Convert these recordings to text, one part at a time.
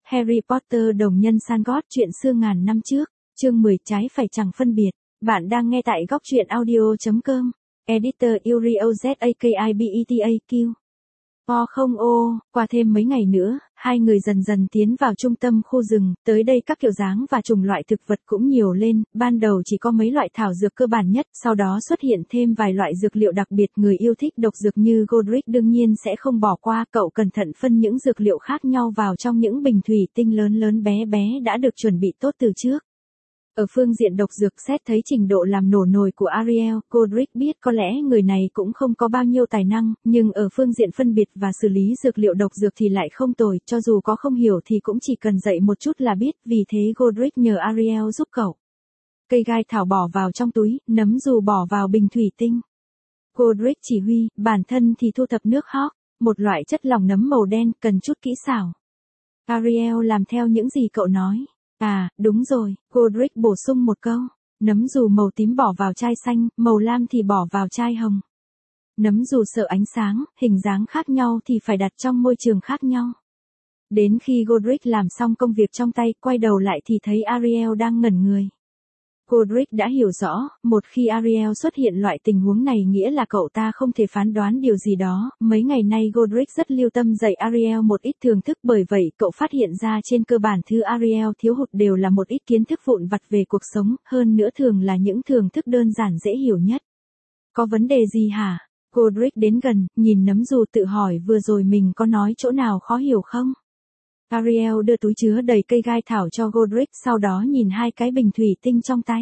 Harry Potter đồng nhân Sangort chuyện xưa ngàn năm trước, chương 10 trái phải chẳng phân biệt. Bạn đang nghe tại góc truyện audio.com. Editor Yuri OZAKIBETAQ. Qua thêm mấy ngày nữa, hai người dần dần tiến vào trung tâm khu rừng, tới đây các kiểu dáng và chủng loại thực vật cũng nhiều lên, ban đầu chỉ có mấy loại thảo dược cơ bản nhất, sau đó xuất hiện thêm vài loại dược liệu đặc biệt. Người yêu thích độc dược như Godric đương nhiên sẽ không bỏ qua, cậu cẩn thận phân những dược liệu khác nhau vào trong những bình thủy tinh lớn lớn bé bé đã được chuẩn bị tốt từ trước. Ở phương diện độc dược, xét thấy trình độ làm nổ nồi của Ariel, Godric biết có lẽ người này cũng không có bao nhiêu tài năng, nhưng ở phương diện phân biệt và xử lý dược liệu độc dược thì lại không tồi, cho dù có không hiểu thì cũng chỉ cần dạy một chút là biết, vì thế Godric nhờ Ariel giúp cậu. Cây gai thảo bỏ vào trong túi, nấm dù bỏ vào bình thủy tinh. Godric chỉ huy, bản thân thì thu thập nước hawk, một loại chất lỏng nấm màu đen, cần chút kỹ xảo. Ariel làm theo những gì cậu nói. À, đúng rồi, Godric bổ sung một câu. Nấm dù màu tím bỏ vào chai xanh, màu lam thì bỏ vào chai hồng. Nấm dù sợ ánh sáng, hình dáng khác nhau thì phải đặt trong môi trường khác nhau. Đến khi Godric làm xong công việc trong tay, quay đầu lại thì thấy Ariel đang ngẩn người. Godric đã hiểu rõ, một khi Ariel xuất hiện loại tình huống này nghĩa là cậu ta không thể phán đoán điều gì đó. Mấy ngày nay Godric rất lưu tâm dạy Ariel một ít thưởng thức, bởi vậy cậu phát hiện ra trên cơ bản thứ Ariel thiếu hụt đều là một ít kiến thức vụn vặt về cuộc sống, hơn nữa thường là những thưởng thức đơn giản dễ hiểu nhất. Có vấn đề gì hả? Godric đến gần, nhìn nấm dù tự hỏi vừa rồi mình có nói chỗ nào khó hiểu không? Ariel đưa túi chứa đầy cây gai thảo cho Godric, sau đó nhìn hai cái bình thủy tinh trong tay.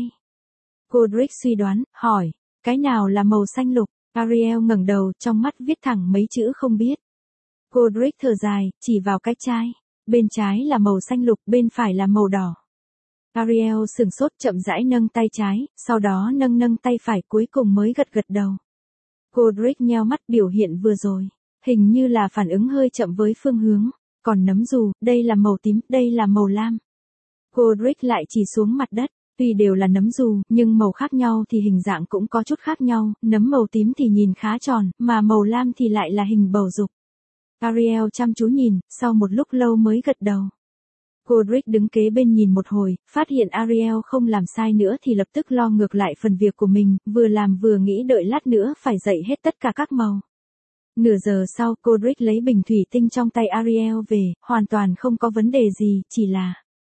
Godric suy đoán, hỏi, cái nào là màu xanh lục? Ariel ngẩng đầu, trong mắt viết thẳng mấy chữ không biết. Godric thở dài, chỉ vào cái chai. Bên trái là màu xanh lục, bên phải là màu đỏ. Ariel sửng sốt, chậm rãi nâng tay trái, sau đó nâng tay phải, cuối cùng mới gật đầu. Godric nheo mắt, biểu hiện vừa rồi, hình như là phản ứng hơi chậm với phương hướng. Còn nấm dù, đây là màu tím, đây là màu lam. Godric lại chỉ xuống mặt đất, tuy đều là nấm dù, nhưng màu khác nhau thì hình dạng cũng có chút khác nhau, nấm màu tím thì nhìn khá tròn, mà màu lam thì lại là hình bầu dục. Ariel chăm chú nhìn, sau một lúc lâu mới gật đầu. Godric đứng kế bên nhìn một hồi, phát hiện Ariel không làm sai nữa thì lập tức lo ngược lại phần việc của mình, vừa làm vừa nghĩ đợi lát nữa phải dạy hết tất cả các màu. Nửa giờ sau, Godric lấy bình thủy tinh trong tay Ariel về, hoàn toàn không có vấn đề gì, chỉ là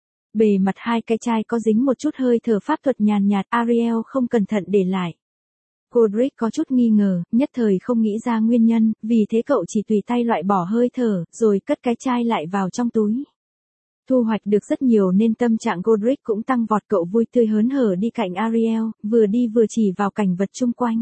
bề mặt hai cái chai có dính một chút hơi thở pháp thuật nhàn nhạt, Ariel không cẩn thận để lại. Godric có chút nghi ngờ, nhất thời không nghĩ ra nguyên nhân, vì thế cậu chỉ tùy tay loại bỏ hơi thở, rồi cất cái chai lại vào trong túi. Thu hoạch được rất nhiều nên tâm trạng Godric cũng tăng vọt, cậu vui tươi hớn hở đi cạnh Ariel, vừa đi vừa chỉ vào cảnh vật chung quanh.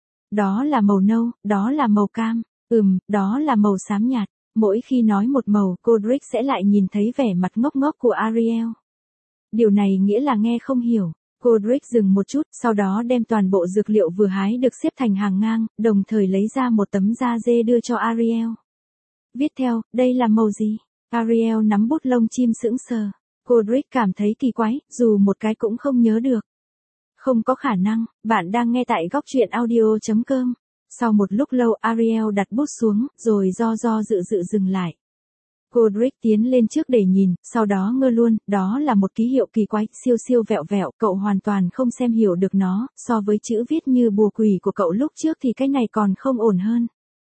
Đó là màu nâu, đó là màu cam, đó là màu xám nhạt. Mỗi khi nói một màu, Godric sẽ lại nhìn thấy vẻ mặt ngốc ngốc của Ariel. Điều này nghĩa là nghe không hiểu. Godric dừng một chút, sau đó đem toàn bộ dược liệu vừa hái được xếp thành hàng ngang, đồng thời lấy ra một tấm da dê đưa cho Ariel. Viết theo, đây là màu gì? Ariel nắm bút lông chim sững sờ. Godric cảm thấy kỳ quái, dù một cái cũng không nhớ được. Không có khả năng, bạn đang nghe tại góc truyện audio.com. Sau một lúc lâu Ariel đặt bút xuống, rồi do dự dừng lại. Godric tiến lên trước để nhìn, sau đó ngơ luôn, đó là một ký hiệu kỳ quái, siêu vẹo vẹo, cậu hoàn toàn không xem hiểu được nó, so với chữ viết như bùa quỷ của cậu lúc trước thì cái này còn không ổn hơn.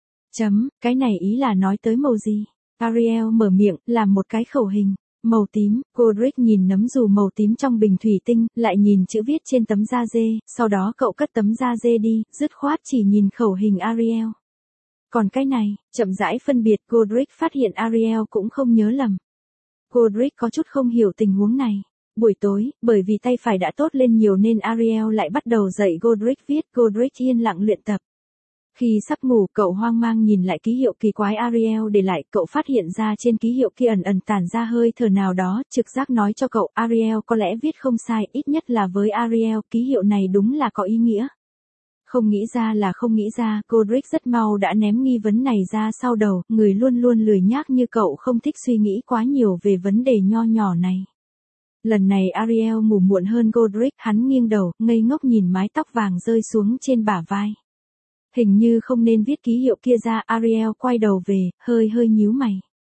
Cái này ý là nói tới màu gì? Ariel mở miệng, làm một cái khẩu hình. Màu tím. Godric nhìn nấm dù màu tím trong bình thủy tinh, lại nhìn chữ viết trên tấm da dê, sau đó cậu cất tấm da dê đi, dứt khoát chỉ nhìn khẩu hình Ariel. Còn cái này, chậm rãi phân biệt, Godric phát hiện Ariel cũng không nhớ lầm. Godric có chút không hiểu tình huống này. Buổi tối, bởi vì tay phải đã tốt lên nhiều nên Ariel lại bắt đầu dạy Godric viết, Godric yên lặng luyện tập. Khi sắp ngủ, cậu hoang mang nhìn lại ký hiệu kỳ quái Ariel để lại, cậu phát hiện ra trên ký hiệu kia ẩn tản ra hơi thở nào đó, trực giác nói cho cậu, Ariel có lẽ viết không sai, ít nhất là với Ariel, ký hiệu này đúng là có ý nghĩa. Không nghĩ ra là không nghĩ ra, Godric rất mau đã ném nghi vấn này ra sau đầu, người luôn lười nhác như cậu không thích suy nghĩ quá nhiều về vấn đề nho nhỏ này. Lần này Ariel ngủ muộn hơn Godric, hắn nghiêng đầu, ngây ngốc nhìn mái tóc vàng rơi xuống trên bả vai. Hình như không nên viết ký hiệu kia ra, Ariel quay đầu về, hơi nhíu mày.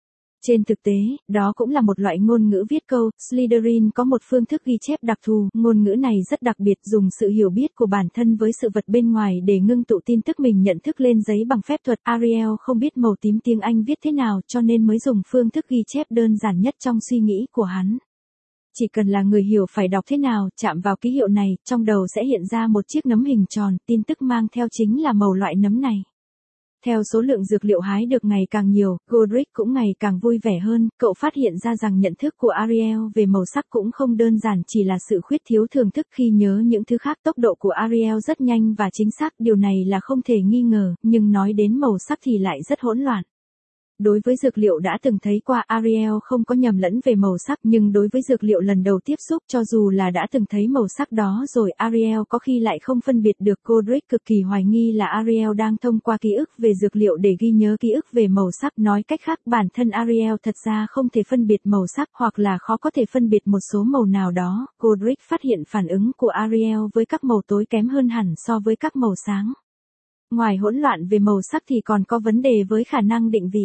Trên thực tế, đó cũng là một loại ngôn ngữ viết câu, Slytherin có một phương thức ghi chép đặc thù, ngôn ngữ này rất đặc biệt dùng sự hiểu biết của bản thân với sự vật bên ngoài để ngưng tụ tin tức mình nhận thức lên giấy bằng phép thuật. Ariel không biết màu tím tiếng Anh viết thế nào cho nên mới dùng phương thức ghi chép đơn giản nhất trong suy nghĩ của hắn. Chỉ cần là người hiểu phải đọc thế nào, chạm vào ký hiệu này, trong đầu sẽ hiện ra một chiếc nấm hình tròn, tin tức mang theo chính là màu loại nấm này. Theo số lượng dược liệu hái được ngày càng nhiều, Godric cũng ngày càng vui vẻ hơn, cậu phát hiện ra rằng nhận thức của Ariel về màu sắc cũng không đơn giản chỉ là sự khuyết thiếu thưởng thức khi nhớ những thứ khác. Tốc độ của Ariel rất nhanh và chính xác, điều này là không thể nghi ngờ, nhưng nói đến màu sắc thì lại rất hỗn loạn. Đối với dược liệu đã từng thấy qua, Ariel không có nhầm lẫn về màu sắc, nhưng đối với dược liệu lần đầu tiếp xúc, cho dù là đã từng thấy màu sắc đó rồi, Ariel có khi lại không phân biệt được. Godric cực kỳ hoài nghi là Ariel đang thông qua ký ức về dược liệu để ghi nhớ ký ức về màu sắc. Nói cách khác, bản thân Ariel thật ra không thể phân biệt màu sắc hoặc là khó có thể phân biệt một số màu nào đó. Godric phát hiện phản ứng của Ariel với các màu tối kém hơn hẳn so với các màu sáng. Ngoài hỗn loạn về màu sắc thì còn có vấn đề với khả năng định vị.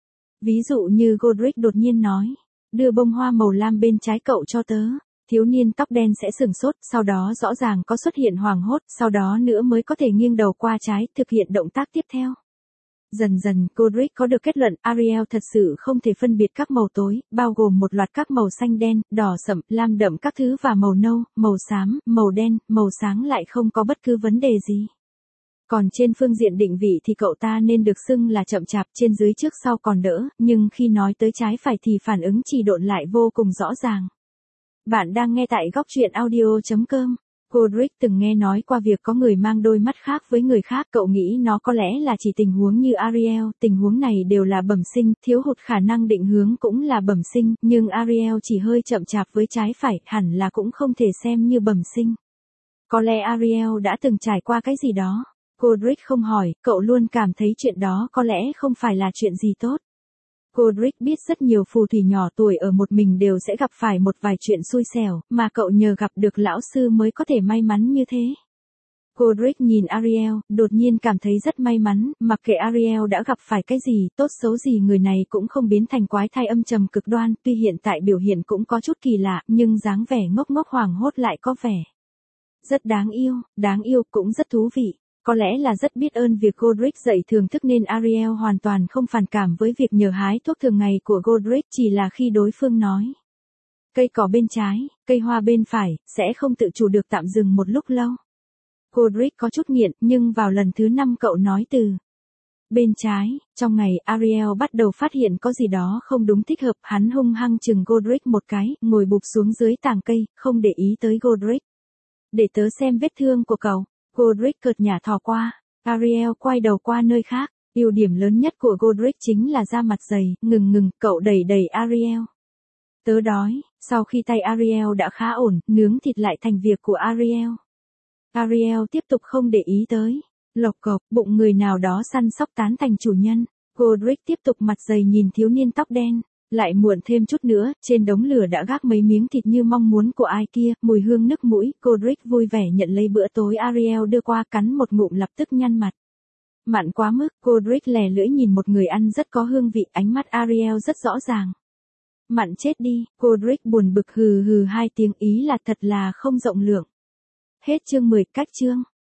Ví dụ như Godric đột nhiên nói, đưa bông hoa màu lam bên trái cậu cho tớ. Thiếu niên tóc đen sẽ sửng sốt, sau đó rõ ràng có xuất hiện hoảng hốt, sau đó nữa mới có thể nghiêng đầu qua trái, thực hiện động tác tiếp theo. Dần dần, Godric có được kết luận Ariel thật sự không thể phân biệt các màu tối, bao gồm một loạt các màu xanh đen, đỏ sậm, lam đậm các thứ và màu nâu, màu xám, màu đen, màu sáng lại không có bất cứ vấn đề gì. Còn trên phương diện định vị thì cậu ta nên được xưng là chậm chạp, trên dưới trước sau còn đỡ, nhưng khi nói tới trái phải thì phản ứng trì độn lại vô cùng rõ ràng. Bạn đang nghe tại góc truyện audio.com. Godric từng nghe nói qua việc có người mang đôi mắt khác với người khác, cậu nghĩ nó có lẽ là chỉ tình huống như Ariel, tình huống này đều là bẩm sinh, thiếu hụt khả năng định hướng cũng là bẩm sinh, nhưng Ariel chỉ hơi chậm chạp với trái phải, hẳn là cũng không thể xem như bẩm sinh. Có lẽ Ariel đã từng trải qua cái gì đó. Godric không hỏi, cậu luôn cảm thấy chuyện đó có lẽ không phải là chuyện gì tốt. Godric biết rất nhiều phù thủy nhỏ tuổi ở một mình đều sẽ gặp phải một vài chuyện xui xẻo, mà cậu nhờ gặp được lão sư mới có thể may mắn như thế. Godric nhìn Ariel, đột nhiên cảm thấy rất may mắn, mặc kệ Ariel đã gặp phải cái gì, tốt xấu gì người này cũng không biến thành quái thai âm trầm cực đoan, tuy hiện tại biểu hiện cũng có chút kỳ lạ, nhưng dáng vẻ ngốc ngốc hoảng hốt lại có vẻ rất đáng yêu cũng rất thú vị. Có lẽ là rất biết ơn việc Godric dạy thưởng thức nên Ariel hoàn toàn không phản cảm với việc nhờ hái thuốc thường ngày của Godric, chỉ là khi đối phương nói cây cỏ bên trái, cây hoa bên phải, sẽ không tự chủ được tạm dừng một lúc lâu. Godric có chút nghiện, nhưng vào lần thứ 5 cậu nói từ bên trái, trong ngày Ariel bắt đầu phát hiện có gì đó không đúng thích hợp, hắn hung hăng chừng Godric một cái, ngồi bụp xuống dưới tàng cây, không để ý tới Godric. Để tớ xem vết thương của cậu. Godric cợt nhả thò qua, Ariel quay đầu qua nơi khác, ưu điểm lớn nhất của Godric chính là da mặt dày, ngừng, cậu đẩy Ariel. Tớ đói, sau khi tay Ariel đã khá ổn, nướng thịt lại thành việc của Ariel. Ariel tiếp tục không để ý tới, lộc cộc, bụng người nào đó săn sóc tán thành chủ nhân. Godric tiếp tục mặt dày nhìn thiếu niên tóc đen. Lại muộn thêm chút nữa, trên đống lửa đã gác mấy miếng thịt như mong muốn của ai kia, mùi hương nức mũi, Godric vui vẻ nhận lấy bữa tối Ariel đưa qua, cắn một ngụm lập tức nhăn mặt. Mặn quá mức, Godric lè lưỡi nhìn một người ăn rất có hương vị, ánh mắt Ariel rất rõ ràng. Mặn chết đi, Godric buồn bực hừ 2 tiếng, ý là thật là không rộng lượng. Hết chương 10, cách chương.